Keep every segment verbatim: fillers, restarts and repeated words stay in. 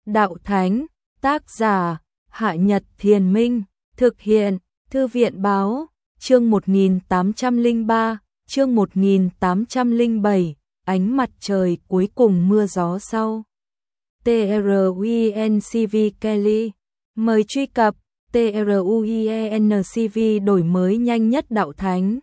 Đạo Thánh, tác giả, Hạ Nhật Thiền Minh, thực hiện, Thư viện Báo, chương một nghìn tám trăm lẻ ba, chương một nghìn tám trăm lẻ bảy, ánh mặt trời cuối cùng mưa gió sau. truencv Kelly, mời truy cập truencv đổi mới nhanh nhất Đạo Thánh.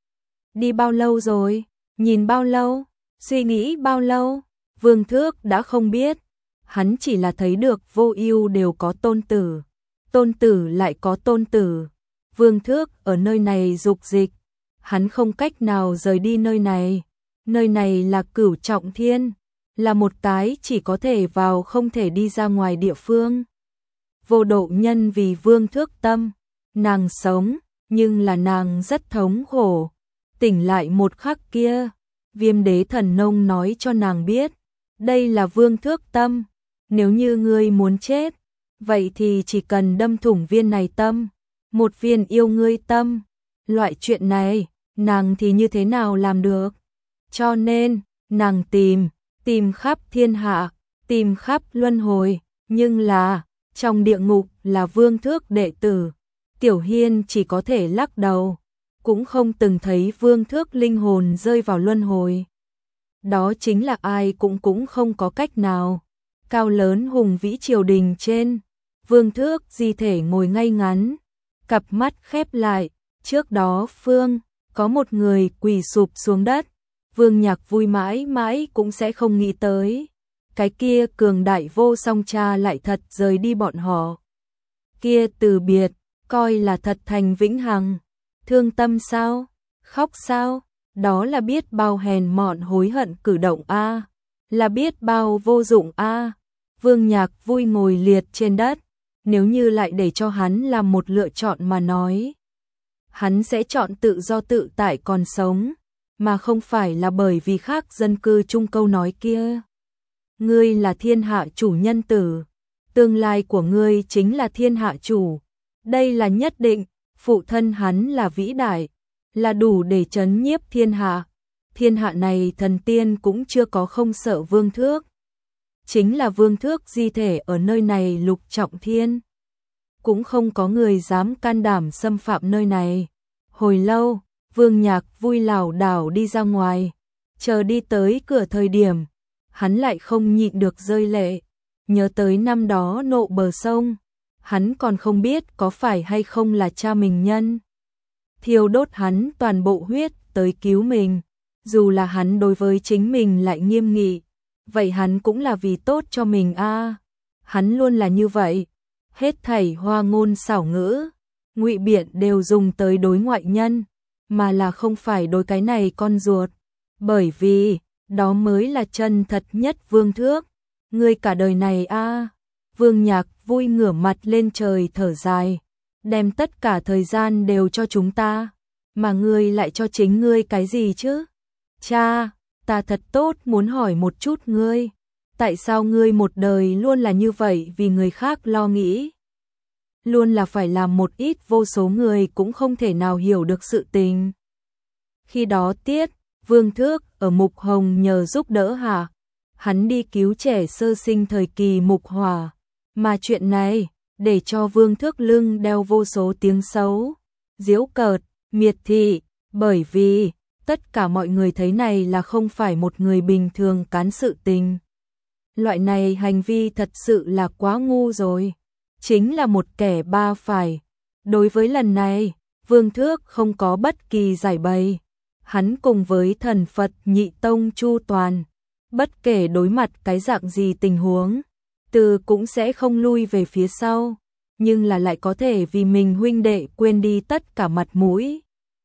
Đi bao lâu rồi? Nhìn bao lâu? Suy nghĩ bao lâu? Vương Thước đã không biết. Hắn chỉ là thấy được Vô Ưu đều có tôn tử, tôn tử lại có tôn tử. Vương Thước ở nơi này dục dịch, hắn không cách nào rời đi nơi này. Nơi này là Cửu Trọng Thiên, là một cái chỉ có thể vào không thể đi ra ngoài địa phương. Vô Độ Nhân vì Vương Thước tâm, nàng sống, nhưng là nàng rất thống khổ. Tỉnh lại một khắc kia, Viêm Đế Thần Nông nói cho nàng biết, đây là Vương Thước tâm, nếu như ngươi muốn chết, vậy thì chỉ cần đâm thủng viên này tâm, một viên yêu ngươi tâm. Loại chuyện này, nàng thì như thế nào làm được? Cho nên, nàng tìm, tìm khắp thiên hạ, tìm khắp luân hồi, nhưng là, trong địa ngục là Vương Thước đệ tử. Tiểu Hiên chỉ có thể lắc đầu, cũng không từng thấy Vương Thước linh hồn rơi vào luân hồi. Đó chính là ai cũng cũng không có cách nào. Cao lớn hùng vĩ triều đình trên, Vương Thước di thể ngồi ngay ngắn, cặp mắt khép lại. Trước đó phương, có một người quỳ sụp xuống đất. Vương Nhạc vui mãi mãi cũng sẽ không nghĩ tới. Cái kia cường đại vô song cha lại thật rời đi bọn họ. Kia từ biệt, coi là thật thành vĩnh hằng. Thương tâm sao? Khóc sao? Đó là biết bao hèn mọn hối hận cử động a, là biết bao vô dụng a. Vương Nhạc vui ngồi liệt trên đất, nếu như lại để cho hắn làm một lựa chọn mà nói, hắn sẽ chọn tự do tự tại còn sống, mà không phải là bởi vì khác dân cư chung câu nói kia. Ngươi là thiên hạ chủ nhân tử, tương lai của ngươi chính là thiên hạ chủ. Đây là nhất định, phụ thân hắn là vĩ đại, là đủ để trấn nhiếp thiên hạ. Thiên hạ này thần tiên cũng chưa có không sợ Vương Thước. Chính là Vương Thước di thể ở nơi này Lục Trọng Thiên, cũng không có người dám can đảm xâm phạm nơi này. Hồi lâu, Vương Nhạc vui lảo đảo đi ra ngoài, chờ đi tới cửa thời điểm, hắn lại không nhịn được rơi lệ, nhớ tới năm đó nộ bờ sông, hắn còn không biết có phải hay không là cha mình nhân thiêu đốt hắn toàn bộ huyết tới cứu mình. Dù là hắn đối với chính mình lại nghiêm nghị, vậy hắn cũng là vì tốt cho mình a. À, hắn luôn là như vậy, hết thảy hoa ngôn xảo ngữ, ngụy biện đều dùng tới đối ngoại nhân, mà là không phải đối cái này con ruột, bởi vì đó mới là chân thật nhất. Vương Thước, ngươi cả đời này a. À, Vương Nhạc vui ngửa mặt lên trời thở dài, đem tất cả thời gian đều cho chúng ta, mà ngươi lại cho chính ngươi cái gì chứ? Cha, ta thật tốt muốn hỏi một chút ngươi, tại sao ngươi một đời luôn là như vậy vì người khác lo nghĩ? Luôn là phải làm một ít vô số người cũng không thể nào hiểu được sự tình. Khi đó Tiết, Vương Thước ở Mục Hồng nhờ giúp đỡ hạ, hắn đi cứu trẻ sơ sinh thời kỳ Mục Hỏa, mà chuyện này để cho Vương Thước lưng đeo vô số tiếng xấu, giễu cợt, miệt thị, bởi vì tất cả mọi người thấy này là không phải một người bình thường cán sự tình. Loại này hành vi thật sự là quá ngu rồi, chính là một kẻ ba phải. Đối với lần này, Vương Thước không có bất kỳ giải bày. Hắn cùng với thần Phật Nhị Tông chu toàn, bất kể đối mặt cái dạng gì tình huống, từ cũng sẽ không lui về phía sau, nhưng là lại có thể vì mình huynh đệ quên đi tất cả mặt mũi.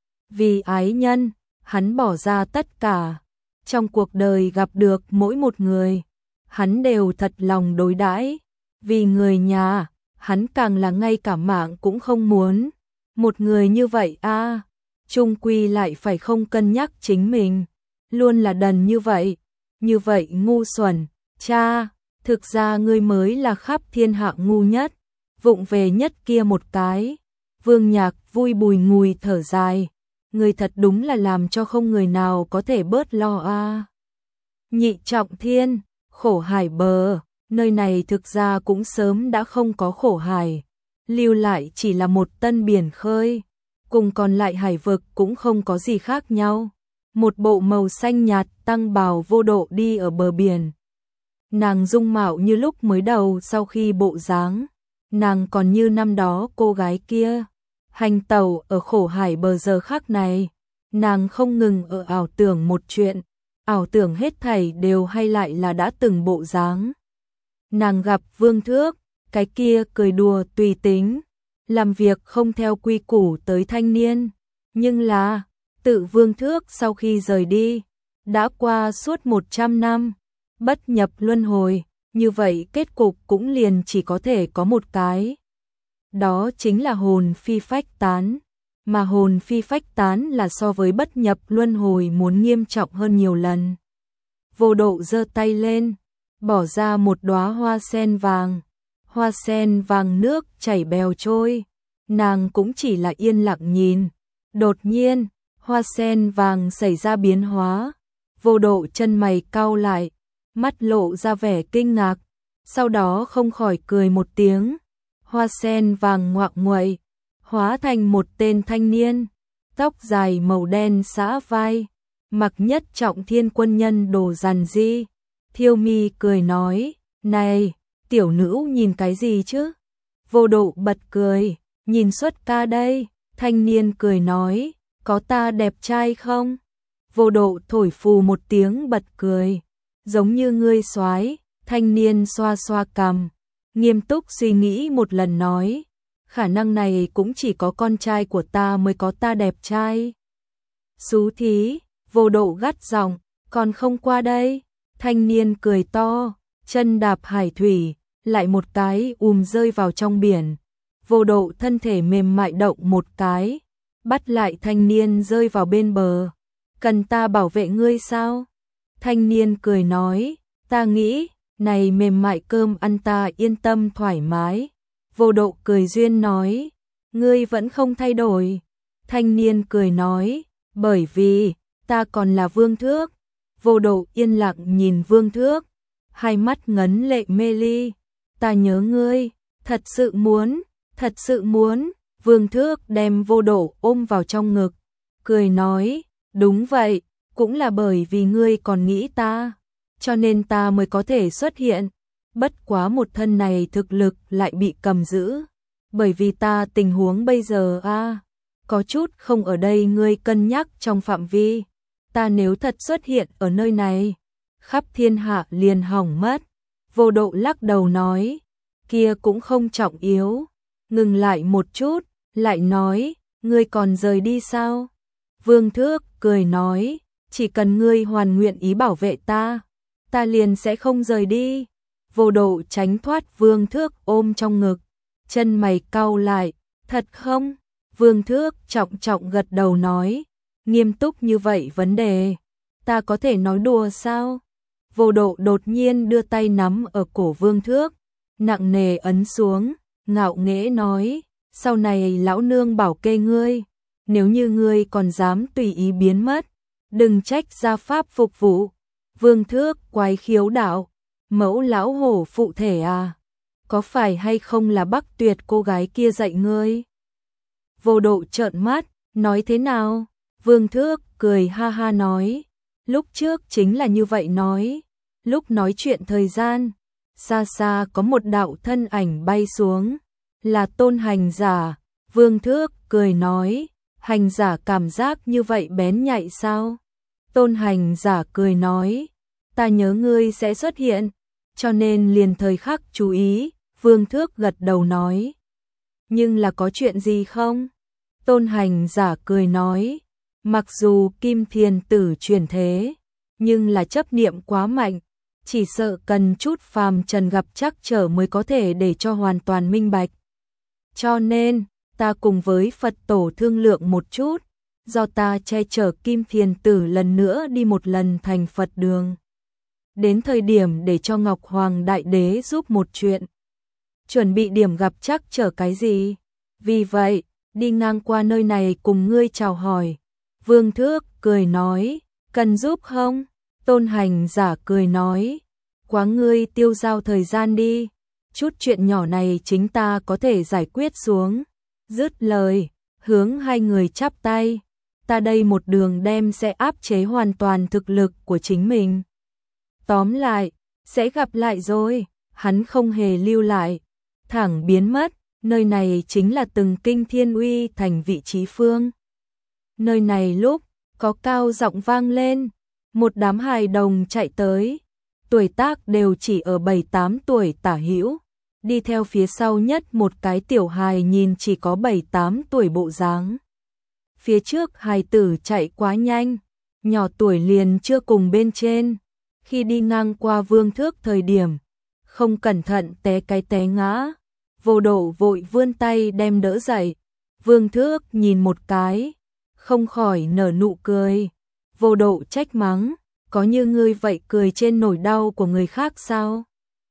Vì ái nhân, hắn bỏ ra tất cả. Trong cuộc đời gặp được mỗi một người, hắn đều thật lòng đối đãi. Vì người nhà, hắn càng là ngay cả mạng cũng không muốn. Một người như vậy a, à, chung quy lại phải không cân nhắc chính mình, luôn là đần như vậy, như vậy ngu xuẩn. Cha, thực ra ngươi mới là khắp thiên hạ ngu nhất, vụng về nhất kia một cái. Vương Nhạc vui bùi ngùi thở dài, người thật đúng là làm cho không người nào có thể bớt lo a. À. Nhị Trọng Thiên, khổ hải bờ, nơi này thực ra cũng sớm đã không có khổ hải, lưu lại chỉ là một tân biển khơi, cùng còn lại hải vực cũng không có gì khác nhau. Một bộ màu xanh nhạt tăng bào Vô Độ đi ở bờ biển. Nàng dung mạo như lúc mới đầu sau khi bộ dáng, nàng còn như năm đó cô gái kia, hành tẩu ở khổ hải bờ giờ khắc này, nàng không ngừng ở ảo tưởng một chuyện, ảo tưởng hết thảy đều hay lại là đã từng bộ dáng. Nàng gặp Vương Thước, cái kia cười đùa tùy tính, làm việc không theo quy củ tới thanh niên, nhưng là tự Vương Thước sau khi rời đi, đã qua suốt một trăm năm, bất nhập luân hồi, như vậy kết cục cũng liền chỉ có thể có một cái. Đó chính là hồn phi phách tán, mà hồn phi phách tán là so với bất nhập luân hồi muốn nghiêm trọng hơn nhiều lần. Vô Độ giơ tay lên, bỏ ra một đóa hoa sen vàng, hoa sen vàng nước chảy bèo trôi, nàng cũng chỉ là yên lặng nhìn. Đột nhiên, hoa sen vàng xảy ra biến hóa, Vô Độ chân mày cau lại, mắt lộ ra vẻ kinh ngạc, sau đó không khỏi cười một tiếng. Hoa sen vàng ngoạc nguậy, hóa thành một tên thanh niên, tóc dài màu đen xõa vai, mặc nhất trọng thiên quân nhân đồ rằn di. Thiêu Mi cười nói, này, tiểu nữ nhìn cái gì chứ? Vô Độ bật cười, nhìn Xuất ca đây. Thanh niên cười nói, có ta đẹp trai không? Vô Độ thổi phù một tiếng bật cười, giống như ngươi soái. Thanh niên xoa xoa cằm, nghiêm túc suy nghĩ một lần nói, khả năng này cũng chỉ có con trai của ta mới có ta đẹp trai. Xú thí, Vô Độ gắt giọng, còn không qua đây. Thanh niên cười to, chân đạp hải thủy, lại một cái ùm rơi vào trong biển. Vô Độ thân thể mềm mại động một cái, bắt lại thanh niên rơi vào bên bờ. Cần ta bảo vệ ngươi sao? Thanh niên cười nói, ta nghĩ, này mềm mại cơm ăn ta yên tâm thoải mái. Vô Độ cười duyên nói, ngươi vẫn không thay đổi. Thanh niên cười nói, bởi vì, ta còn là Vương Thước. Vô Độ yên lặng nhìn Vương Thước, hai mắt ngấn lệ mê ly. Ta nhớ ngươi, thật sự muốn, thật sự muốn. Vương Thước đem Vô Độ ôm vào trong ngực, cười nói, đúng vậy, cũng là bởi vì ngươi còn nghĩ ta, cho nên ta mới có thể xuất hiện. Bất quá một thân này thực lực lại bị cầm giữ, bởi vì ta tình huống bây giờ a à, có chút không ở đây ngươi cân nhắc trong phạm vi. Ta nếu thật xuất hiện ở nơi này, khắp thiên hạ liền hỏng mất. Vô Độ lắc đầu nói, kia cũng không trọng yếu. Ngừng lại một chút, lại nói, ngươi còn rời đi sao? Vương Thước cười nói, chỉ cần ngươi hoàn nguyện ý bảo vệ ta, ta liền sẽ không rời đi. Vô Độ tránh thoát Vương Thước ôm trong ngực, chân mày cau lại, thật không? Vương Thước trọng trọng gật đầu nói, nghiêm túc như vậy vấn đề, ta có thể nói đùa sao? Vô Độ đột nhiên đưa tay nắm ở cổ Vương Thước, nặng nề ấn xuống, ngạo nghễ nói, sau này lão nương bảo kê ngươi, nếu như ngươi còn dám tùy ý biến mất, đừng trách gia pháp phục vụ. Vương Thước quái khiếu đạo, mẫu lão hổ phụ thể à, có phải hay không là Bắc Tuyệt cô gái kia dạy ngươi? Vô Độ trợn mắt, nói thế nào? Vương Thước cười ha ha nói, lúc trước chính là như vậy nói. Lúc nói chuyện thời gian, xa xa có một đạo thân ảnh bay xuống, là Tôn Hành Giả. Vương Thước cười nói, Hành Giả cảm giác như vậy bén nhạy sao? Tôn Hành Giả cười nói, ta nhớ ngươi sẽ xuất hiện, cho nên liền thời khắc chú ý. Vương Thước gật đầu nói, nhưng là có chuyện gì không? Tôn Hành Giả cười nói, mặc dù Kim Thiền Tử chuyển thế, nhưng là chấp niệm quá mạnh, chỉ sợ cần chút phàm trần gặp trắc trở mới có thể để cho hoàn toàn minh bạch. Cho nên, ta cùng với Phật tổ thương lượng một chút, do ta che chở Kim Thiền Tử lần nữa đi một lần thành Phật đường. Đến thời điểm để cho Ngọc Hoàng Đại Đế giúp một chuyện. Chuẩn bị điểm gặp trắc trở cái gì? Vì vậy, đi ngang qua nơi này cùng ngươi chào hỏi. Vương Thước cười nói, cần giúp không? Tôn Hành Giả cười nói, quá ngươi tiêu dao thời gian đi, chút chuyện nhỏ này chính ta có thể giải quyết xuống. Dứt lời, hướng hai người chắp tay, ta đây một đường đem sẽ áp chế hoàn toàn thực lực của chính mình. Tóm lại, sẽ gặp lại rồi, hắn không hề lưu lại, thẳng biến mất, nơi này chính là từng kinh thiên uy thành vị trí phương. Nơi này lúc, có cao giọng vang lên, một đám hài đồng chạy tới, tuổi tác đều chỉ ở bảy tám tuổi tả hữu, đi theo phía sau nhất một cái tiểu hài nhìn chỉ có bảy tám tuổi bộ dáng. Phía trước hài tử chạy quá nhanh, nhỏ tuổi liền chưa cùng bên trên, khi đi ngang qua Vương Thước thời điểm, không cẩn thận té cái té ngã, Vô Độ vội vươn tay đem đỡ dậy, Vương Thước nhìn một cái, không khỏi nở nụ cười. Vô Độ trách mắng, có như ngươi vậy cười trên nỗi đau của người khác sao?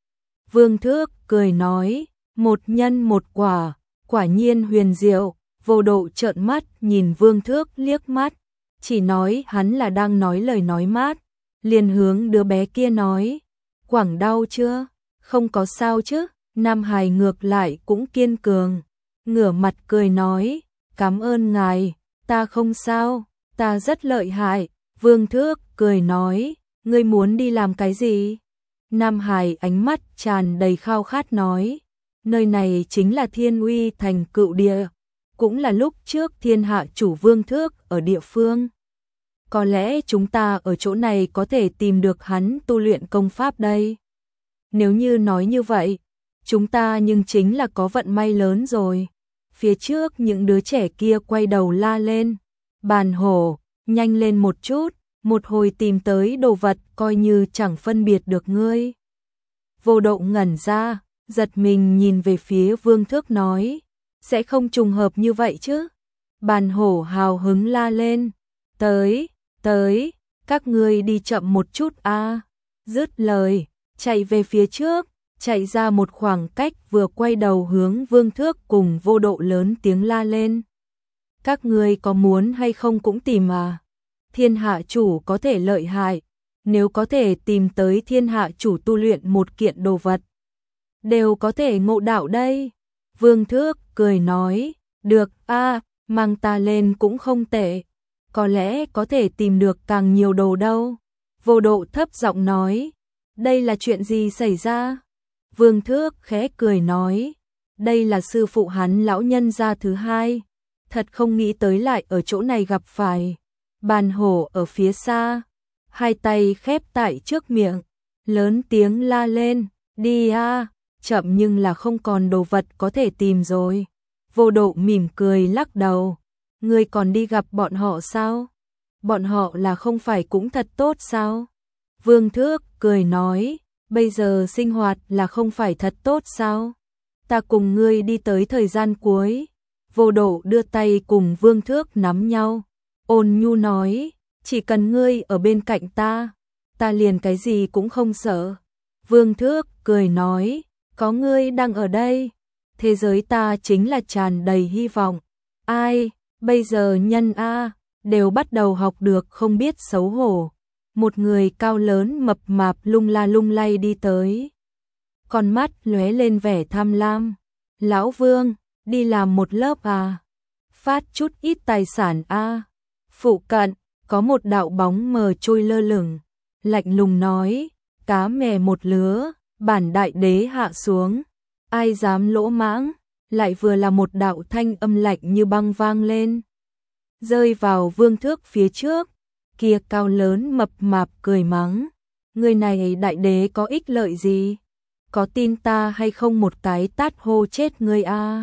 Vương Thước cười nói, một nhân một quả, quả nhiên huyền diệu. Vô Độ trợn mắt nhìn Vương Thước liếc mắt, chỉ nói hắn là đang nói lời nói mát, liền hướng đứa bé kia nói, quảng đau chưa? Không có sao chứ? Nam hài ngược lại cũng kiên cường, ngửa mặt cười nói, cảm ơn ngài, ta không sao, ta rất lợi hại. Vương Thước cười nói, ngươi muốn đi làm cái gì? Nam hài ánh mắt tràn đầy khao khát nói, nơi này chính là Thiên Uy thành cựu địa, cũng là lúc trước thiên hạ chủ Vương Thước ở địa phương. Có lẽ chúng ta ở chỗ này có thể tìm được hắn tu luyện công pháp đây. Nếu như nói như vậy, chúng ta nhưng chính là có vận may lớn rồi. Phía trước những đứa trẻ kia quay đầu la lên, Bàn Hổ, nhanh lên một chút, một hồi tìm tới đồ vật coi như chẳng phân biệt được ngươi. Vô Độ ngẩn ra, giật mình nhìn về phía Vương Thước nói, sẽ không trùng hợp như vậy chứ? Bàn Hổ hào hứng la lên, tới, tới, các ngươi đi chậm một chút a. Dứt lời, chạy về phía trước, chạy ra một khoảng cách vừa quay đầu hướng Vương Thước cùng Vô Độ lớn tiếng la lên. Các ngươi có muốn hay không cũng tìm à? Thiên hạ chủ có thể lợi hại, nếu có thể tìm tới thiên hạ chủ tu luyện một kiện đồ vật, đều có thể ngộ đạo đây. Vương Thước cười nói, được a, mang ta lên cũng không tệ, có lẽ có thể tìm được càng nhiều đồ đâu. Vô Độ thấp giọng nói, đây là chuyện gì xảy ra? Vương Thước khẽ cười nói, đây là sư phụ hắn lão nhân gia thứ hai, thật không nghĩ tới lại ở chỗ này gặp phải. Bàn Hổ ở phía xa, hai tay khép tại trước miệng, lớn tiếng la lên, đi a, chậm nhưng là không còn đồ vật có thể tìm rồi. Vô Độ mỉm cười lắc đầu, ngươi còn đi gặp bọn họ sao? Bọn họ là không phải cũng thật tốt sao? Vương Thước cười nói, bây giờ sinh hoạt là không phải thật tốt sao? Ta cùng ngươi đi tới thời gian cuối. Vô Độ đưa tay cùng Vương Thước nắm nhau, ôn nhu nói, chỉ cần ngươi ở bên cạnh ta, ta liền cái gì cũng không sợ. Vương Thước cười nói, có ngươi đang ở đây, thế giới ta chính là tràn đầy hy vọng. Ai, bây giờ nhân a đều bắt đầu học được không biết xấu hổ. Một người cao lớn mập mạp lung la lung lay đi tới, con mắt lóe lên vẻ tham lam. Lão Vương, đi làm một lớp à? Phát chút ít tài sản a. Phụ cận, có một đạo bóng mờ trôi lơ lửng, lạnh lùng nói, cá mè một lứa, bản đại đế hạ xuống, ai dám lỗ mãng? Lại vừa là một đạo thanh âm lạnh như băng vang lên, rơi vào Vương Thước phía trước. Kia cao lớn mập mạp cười mắng, người này đại đế có ích lợi gì? Có tin ta hay không một cái tát hô chết ngươi a?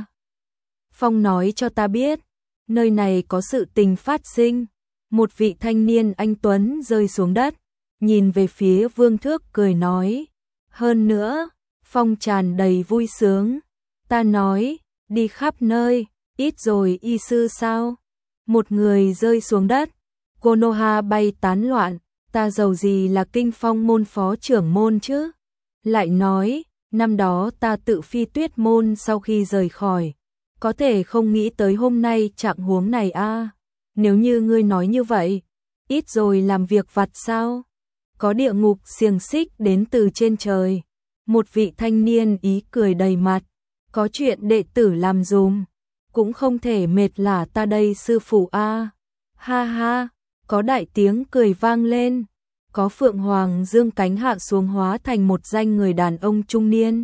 Phong nói cho ta biết, nơi này có sự tình phát sinh. Một vị thanh niên anh tuấn rơi xuống đất, nhìn về phía Vương Thước cười nói, hơn nữa, Phong tràn đầy vui sướng. Ta nói, đi khắp nơi, ít rồi y sư sao? Một người rơi xuống đất, Konoha bay tán loạn, ta giàu gì là Kinh Phong môn phó trưởng môn chứ? Lại nói, năm đó ta tự phi Tuyết môn sau khi rời khỏi, có thể không nghĩ tới hôm nay trạng huống này a. Nếu như ngươi nói như vậy, ít rồi làm việc vặt sao? có địa ngục xiềng xích đến từ trên trời. Một vị thanh niên ý cười đầy mặt, có chuyện đệ tử làm dùm, cũng không thể mệt là ta đây sư phụ a. Ha ha, có đại tiếng cười vang lên, có phượng hoàng dương cánh hạ xuống hóa thành một danh người đàn ông trung niên.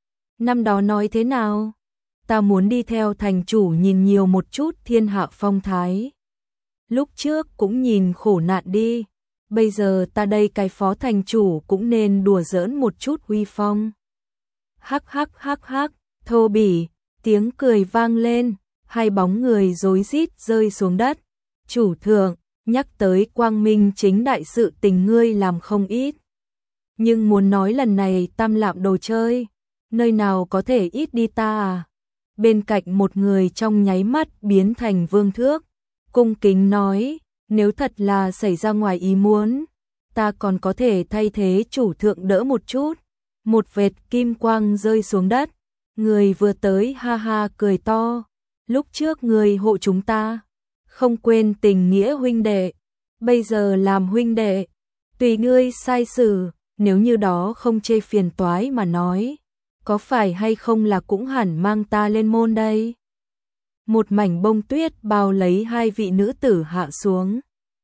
Năm đó nói thế nào? Ta muốn đi theo thành chủ nhìn nhiều một chút thiên hạ phong thái. Lúc trước cũng nhìn khổ nạn đi, bây giờ ta đây cái phó thành chủ cũng nên đùa giỡn một chút uy phong. Hắc hắc hắc hắc, thô bỉ, tiếng cười vang lên, hai bóng người rối rít rơi xuống đất. Chủ thượng, nhắc tới quang minh chính đại sự tình ngươi làm không ít. Nhưng muốn nói lần này tam lạm đồ chơi, nơi nào có thể ít đi ta à? Bên cạnh một người trong nháy mắt biến thành Vương Thước, cung kính nói, nếu thật là xảy ra ngoài ý muốn, ta còn có thể thay thế chủ thượng đỡ một chút. Một vệt kim quang rơi xuống đất, người vừa tới ha ha cười to, lúc trước người hộ chúng ta, không quên tình nghĩa huynh đệ, bây giờ làm huynh đệ, tùy ngươi sai xử, nếu như đó không chê phiền toái mà nói, có phải hay không là cũng hẳn mang ta lên môn đây. Một mảnh bông tuyết bao lấy hai vị nữ tử hạ xuống,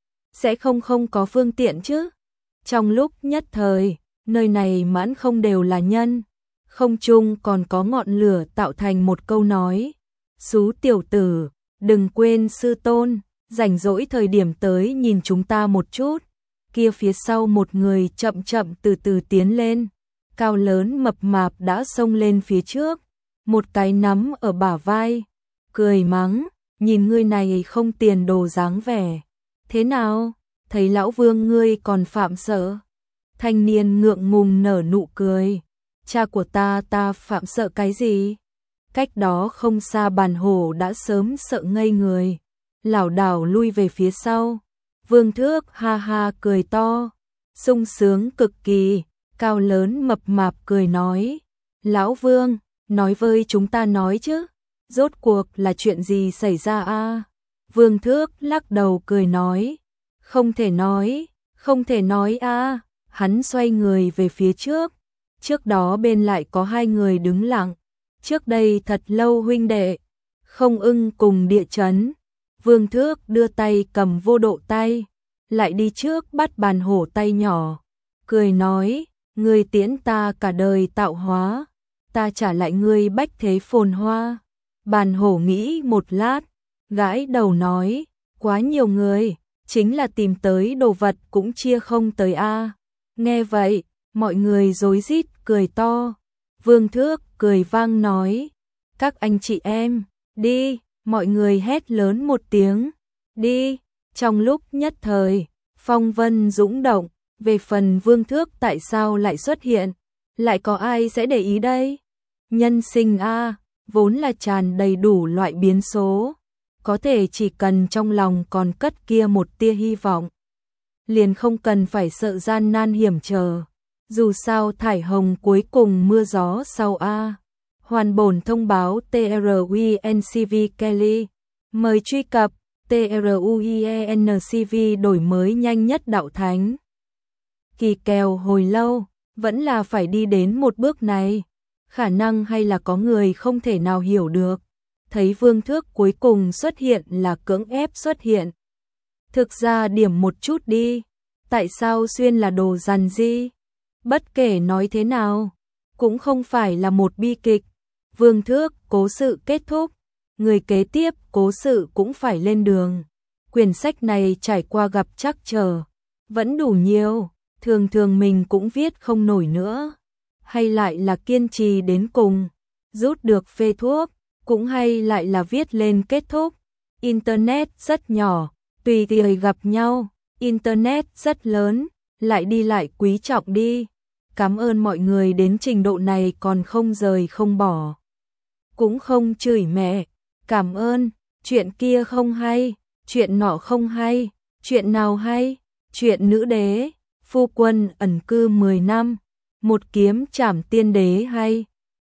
sẽ không không có phương tiện chứ. Trong lúc nhất thời, nơi này mãn không đều là nhân, không chung còn có ngọn lửa tạo thành một câu nói, xú tiểu tử, đừng quên sư tôn, rảnh rỗi thời điểm tới nhìn chúng ta một chút. Kia phía sau một người chậm chậm từ từ tiến lên, cao lớn mập mạp đã xông lên phía trước, một cái nắm ở bả vai, cười mắng, nhìn ngươi này không tiền đồ dáng vẻ. Thế nào, thấy lão Vương ngươi còn phạm sợ? Thanh niên ngượng ngùng nở nụ cười, cha của ta ta phạm sợ cái gì? Cách đó không xa Bàn Hổ đã sớm sợ ngây người, lảo đảo lui về phía sau. Vương Thước ha ha cười to, sung sướng cực kỳ, cao lớn mập mạp cười nói, lão Vương, nói với chúng ta nói chứ, rốt cuộc là chuyện gì xảy ra a? Vương Thước lắc đầu cười nói, không thể nói, không thể nói a. Hắn xoay người về phía trước, trước đó bên lại có hai người đứng lặng, trước đây thật lâu huynh đệ, không ưng cùng địa chấn. Vương Thước đưa tay cầm vô độ tay, lại đi trước bắt Bàn Hổ tay nhỏ, cười nói, ngươi tiễn ta cả đời tạo hóa, ta trả lại ngươi bách thế phồn hoa. Bàn Hổ nghĩ một lát, gãi đầu nói, quá nhiều người, chính là tìm tới đồ vật cũng chia không tới a. Nghe vậy, mọi người rối rít cười to. Vương Thước cười vang nói, các anh chị em, đi, mọi người hét lớn một tiếng, đi. Trong lúc nhất thời, phong vân dũng động, về phần Vương Thước tại sao lại xuất hiện, lại có ai sẽ để ý đây? Nhân sinh a, vốn là tràn đầy đủ loại biến số, có thể chỉ cần trong lòng còn cất kia một tia hy vọng, liền không cần phải sợ gian nan hiểm trở. Dù sao thải hồng cuối cùng mưa gió sau a. Hoàn bổn thông báo tê rờ u en xê vê Kelly. Mời truy cập tê rờ u en xê vê đổi mới nhanh nhất đạo thánh. Kỳ kèo hồi lâu, vẫn là phải đi đến một bước này. Khả năng hay là có người không thể nào hiểu được. Thấy Vương Thước cuối cùng xuất hiện là cưỡng ép xuất hiện. Thực ra điểm một chút đi, tại sao xuyên là đồ dằn di? Bất kể nói thế nào, cũng không phải là một bi kịch. Vương Thước cố sự kết thúc, người kế tiếp cố sự cũng phải lên đường. Quyển sách này trải qua gặp trắc trở, vẫn đủ nhiều, thường thường mình cũng viết không nổi nữa. Hay lại là kiên trì đến cùng, rút được phê thuốc, cũng hay lại là viết lên kết thúc. Internet rất nhỏ, tùy thời gặp nhau, Internet rất lớn, lại đi lại quý trọng đi. Cảm ơn mọi người đến trình độ này còn không rời không bỏ. Cũng không chửi mẹ, cảm ơn, chuyện kia không hay, chuyện nọ không hay, chuyện nào hay, chuyện nữ đế, phu quân ẩn cư mười năm, một kiếm trảm tiên đế hay.